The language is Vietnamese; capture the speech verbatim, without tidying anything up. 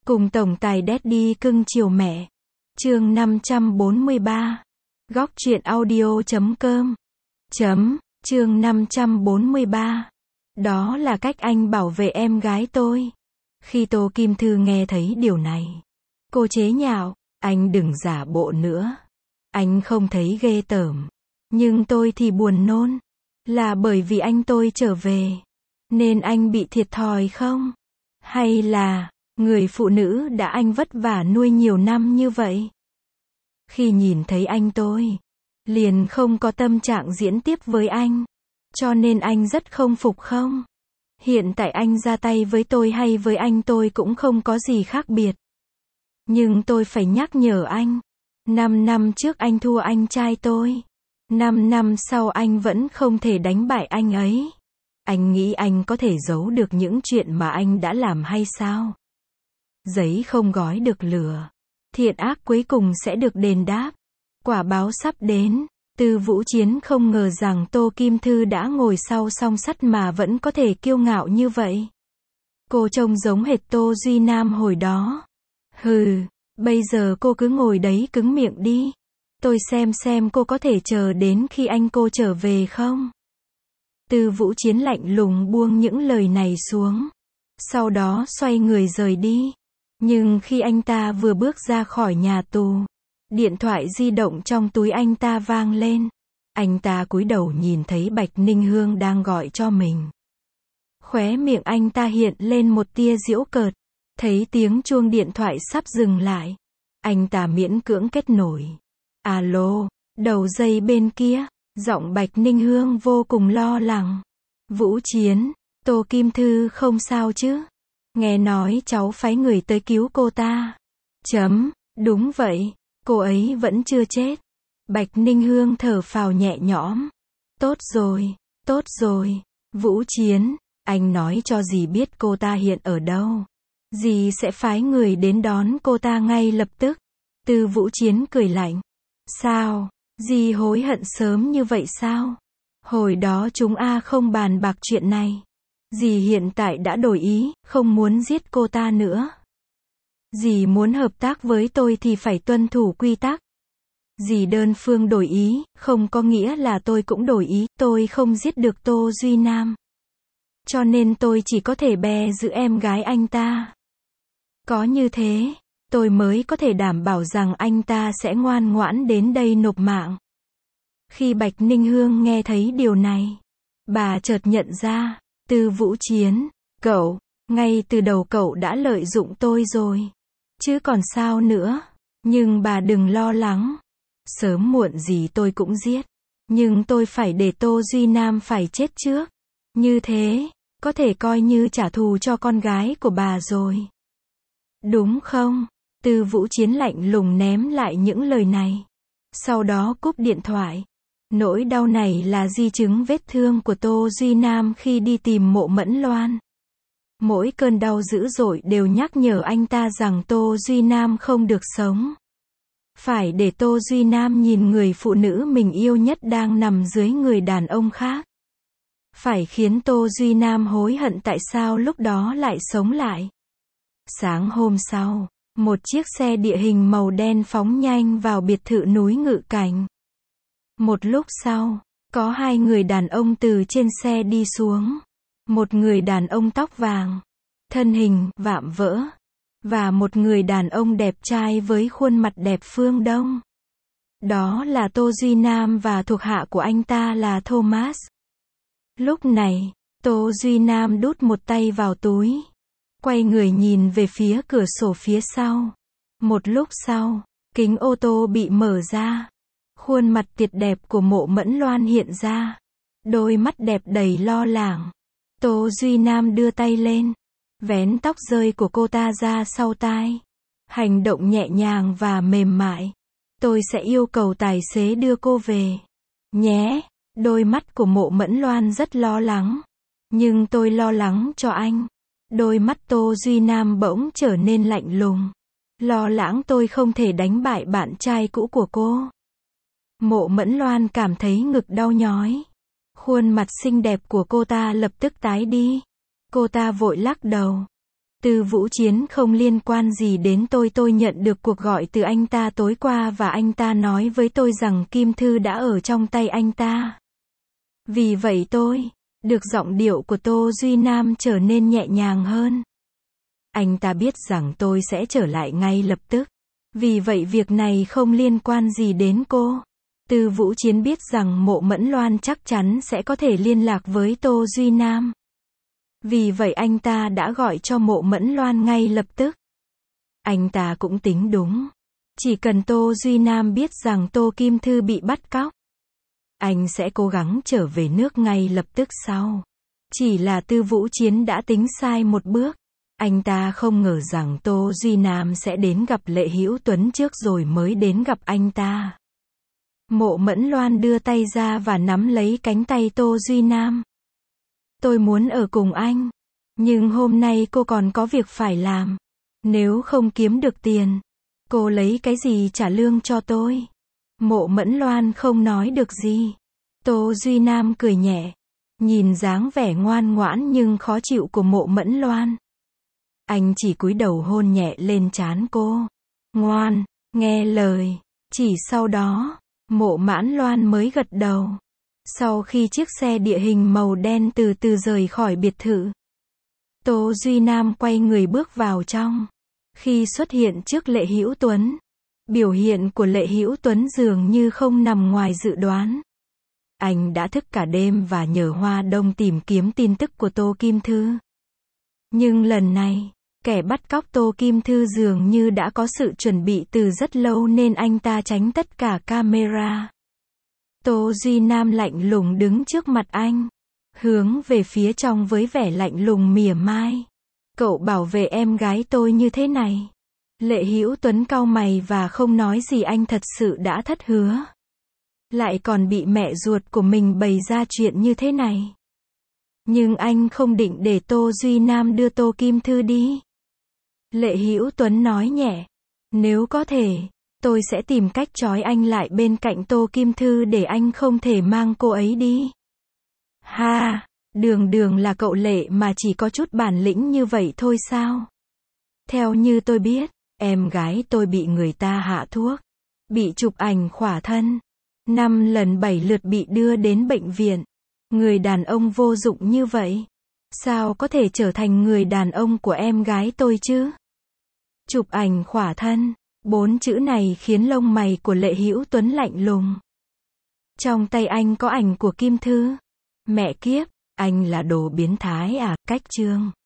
Cùng tổng tài Daddy cưng chiều mẹ. Chương năm trăm bốn mươi ba. Góc truyện audio chấm com. Chấm, chương năm trăm bốn mươi ba. Đó là cách anh bảo vệ em gái tôi. Khi Tô Kim Thư nghe thấy điều này, cô chế nhạo, anh đừng giả bộ nữa. Anh không thấy ghê tởm. Nhưng tôi thì buồn nôn. Là bởi vì anh tôi trở về, nên anh bị thiệt thòi không? Hay là người phụ nữ đã anh vất vả nuôi nhiều năm như vậy? Khi nhìn thấy anh tôi, liền không có tâm trạng diễn tiếp với anh. Cho nên anh rất không phục không? Hiện tại anh ra tay với tôi hay với anh tôi cũng không có gì khác biệt. Nhưng tôi phải nhắc nhở anh. Năm năm trước anh thua anh trai tôi. Năm năm sau anh vẫn không thể đánh bại anh ấy. Anh nghĩ anh có thể giấu được những chuyện mà anh đã làm hay sao? Giấy không gói được lửa. Thiện ác cuối cùng sẽ được đền đáp. Quả báo sắp đến. Tư Vũ Chiến không ngờ rằng Tô Kim Thư đã ngồi sau song sắt mà vẫn có thể kiêu ngạo như vậy. Cô trông giống hệt Tô Duy Nam hồi đó. Hừ, bây giờ cô cứ ngồi đấy cứng miệng đi. Tôi xem xem cô có thể chờ đến khi anh cô trở về không? Tư Vũ Chiến lạnh lùng buông những lời này xuống. Sau đó xoay người rời đi. Nhưng khi anh ta vừa bước ra khỏi nhà tù, điện thoại di động trong túi anh ta vang lên. Anh ta cúi đầu nhìn thấy Bạch Ninh Hương đang gọi cho mình. Khóe miệng anh ta hiện lên một tia giễu cợt. Thấy tiếng chuông điện thoại sắp dừng lại, anh ta miễn cưỡng kết nối. Alo, đầu dây bên kia, giọng Bạch Ninh Hương vô cùng lo lắng. Vũ Chiến, Tô Kim Thư không sao chứ? Nghe nói cháu phái người tới cứu cô ta. Chấm, đúng vậy, cô ấy vẫn chưa chết. Bạch Ninh Hương thở phào nhẹ nhõm. Tốt rồi, tốt rồi, Vũ Chiến, anh nói cho dì biết cô ta hiện ở đâu. Dì sẽ phái người đến đón cô ta ngay lập tức. Tư Vũ Chiến cười lạnh. Sao? Dì hối hận sớm như vậy sao? Hồi đó chúng a không bàn bạc chuyện này. Dì hiện tại đã đổi ý, không muốn giết cô ta nữa. Dì muốn hợp tác với tôi thì phải tuân thủ quy tắc. Dì đơn phương đổi ý, không có nghĩa là tôi cũng đổi ý. Tôi không giết được Tô Duy Nam. Cho nên tôi chỉ có thể bè giữ em gái anh ta. Có như thế, tôi mới có thể đảm bảo rằng anh ta sẽ ngoan ngoãn đến đây nộp mạng. Khi Bạch Ninh Hương nghe thấy điều này, bà chợt nhận ra, Tư Vũ Chiến, cậu, ngay từ đầu cậu đã lợi dụng tôi rồi. Chứ còn sao nữa, nhưng bà đừng lo lắng. Sớm muộn gì tôi cũng giết. Nhưng tôi phải để Tô Duy Nam phải chết trước. Như thế, có thể coi như trả thù cho con gái của bà rồi. Đúng không? Tư Vũ Chiến lạnh lùng ném lại những lời này. Sau đó cúp điện thoại. Nỗi đau này là di chứng vết thương của Tô Duy Nam khi đi tìm Mộ Mẫn Loan. Mỗi cơn đau dữ dội đều nhắc nhở anh ta rằng Tô Duy Nam không được sống. Phải để Tô Duy Nam nhìn người phụ nữ mình yêu nhất đang nằm dưới người đàn ông khác. Phải khiến Tô Duy Nam hối hận tại sao lúc đó lại sống lại. Sáng hôm sau, một chiếc xe địa hình màu đen phóng nhanh vào biệt thự núi Ngự Cảnh. Một lúc sau, có hai người đàn ông từ trên xe đi xuống. Một người đàn ông tóc vàng, thân hình vạm vỡ, và một người đàn ông đẹp trai với khuôn mặt đẹp phương Đông. Đó là Tô Duy Nam và thuộc hạ của anh ta là Thomas. Lúc này, Tô Duy Nam đút một tay vào túi. Quay người nhìn về phía cửa sổ phía sau. Một lúc sau, kính ô tô bị mở ra. Khuôn mặt tuyệt đẹp của Mộ Mẫn Loan hiện ra. Đôi mắt đẹp đầy lo lắng. Tô Duy Nam đưa tay lên, vén tóc rơi của cô ta ra sau tai. Hành động nhẹ nhàng và mềm mại. Tôi sẽ yêu cầu tài xế đưa cô về. Nhé. Đôi mắt của Mộ Mẫn Loan rất lo lắng. Nhưng tôi lo lắng cho anh. Đôi mắt Tô Duy Nam bỗng trở nên lạnh lùng. Lo lắng tôi không thể đánh bại bạn trai cũ của cô. Mộ Mẫn Loan cảm thấy ngực đau nhói. Khuôn mặt xinh đẹp của cô ta lập tức tái đi. Cô ta vội lắc đầu. Tư Vũ Chiến không liên quan gì đến tôi, tôi nhận được cuộc gọi từ anh ta tối qua và anh ta nói với tôi rằng kim thư đã ở trong tay anh ta. Vì vậy tôi, được giọng điệu của Tô Duy Nam trở nên nhẹ nhàng hơn. Anh ta biết rằng tôi sẽ trở lại ngay lập tức. Vì vậy việc này không liên quan gì đến cô. Tư Vũ Chiến biết rằng Mộ Mẫn Loan chắc chắn sẽ có thể liên lạc với Tô Duy Nam. Vì vậy anh ta đã gọi cho Mộ Mẫn Loan ngay lập tức. Anh ta cũng tính đúng. Chỉ cần Tô Duy Nam biết rằng Tô Kim Thư bị bắt cóc, anh sẽ cố gắng trở về nước ngay lập tức sau. Chỉ là Tư Vũ Chiến đã tính sai một bước. Anh ta không ngờ rằng Tô Duy Nam sẽ đến gặp Lệ Hữu Tuấn trước rồi mới đến gặp anh ta. Mộ Mẫn Loan đưa tay ra và nắm lấy cánh tay Tô Duy Nam. Tôi muốn ở cùng anh. Nhưng hôm nay cô còn có việc phải làm. Nếu không kiếm được tiền, cô lấy cái gì trả lương cho tôi? Mộ Mẫn Loan không nói được gì. Tô Duy Nam cười nhẹ. Nhìn dáng vẻ ngoan ngoãn nhưng khó chịu của Mộ Mẫn Loan, anh chỉ cúi đầu hôn nhẹ lên trán cô. Ngoan, nghe lời. Chỉ sau đó, Mộ Mẫn Loan mới gật đầu. Sau khi chiếc xe địa hình màu đen từ từ rời khỏi biệt thự, Tô Duy Nam quay người bước vào trong. Khi xuất hiện trước Lệ Hữu Tuấn, biểu hiện của Lệ Hữu Tuấn dường như không nằm ngoài dự đoán. Anh đã thức cả đêm và nhờ Hoa Đông tìm kiếm tin tức của Tô Kim Thư. Nhưng lần này, kẻ bắt cóc Tô Kim Thư dường như đã có sự chuẩn bị từ rất lâu nên anh ta tránh tất cả camera. Tô Duy Nam lạnh lùng đứng trước mặt anh, hướng về phía trong với vẻ lạnh lùng mỉa mai. Cậu bảo vệ em gái tôi như thế này. Lệ Hữu Tuấn cau mày và không nói gì, anh thật sự đã thất hứa. Lại còn bị mẹ ruột của mình bày ra chuyện như thế này. Nhưng anh không định để Tô Duy Nam đưa Tô Kim Thư đi. Lệ Hữu Tuấn nói nhẹ. Nếu có thể, tôi sẽ tìm cách trói anh lại bên cạnh Tô Kim Thư để anh không thể mang cô ấy đi. Ha, đường đường là cậu Lệ mà chỉ có chút bản lĩnh như vậy thôi sao? Theo như tôi biết, em gái tôi bị người ta hạ thuốc, bị chụp ảnh khỏa thân, năm lần bảy lượt bị đưa đến bệnh viện. Người đàn ông vô dụng như vậy, sao có thể trở thành người đàn ông của em gái tôi chứ? Chụp ảnh khỏa thân, bốn chữ này khiến lông mày của Lệ Hữu Tuấn lạnh lùng. Trong tay anh có ảnh của Kim Thư. Mẹ kiếp, anh là đồ biến thái à? Cách chương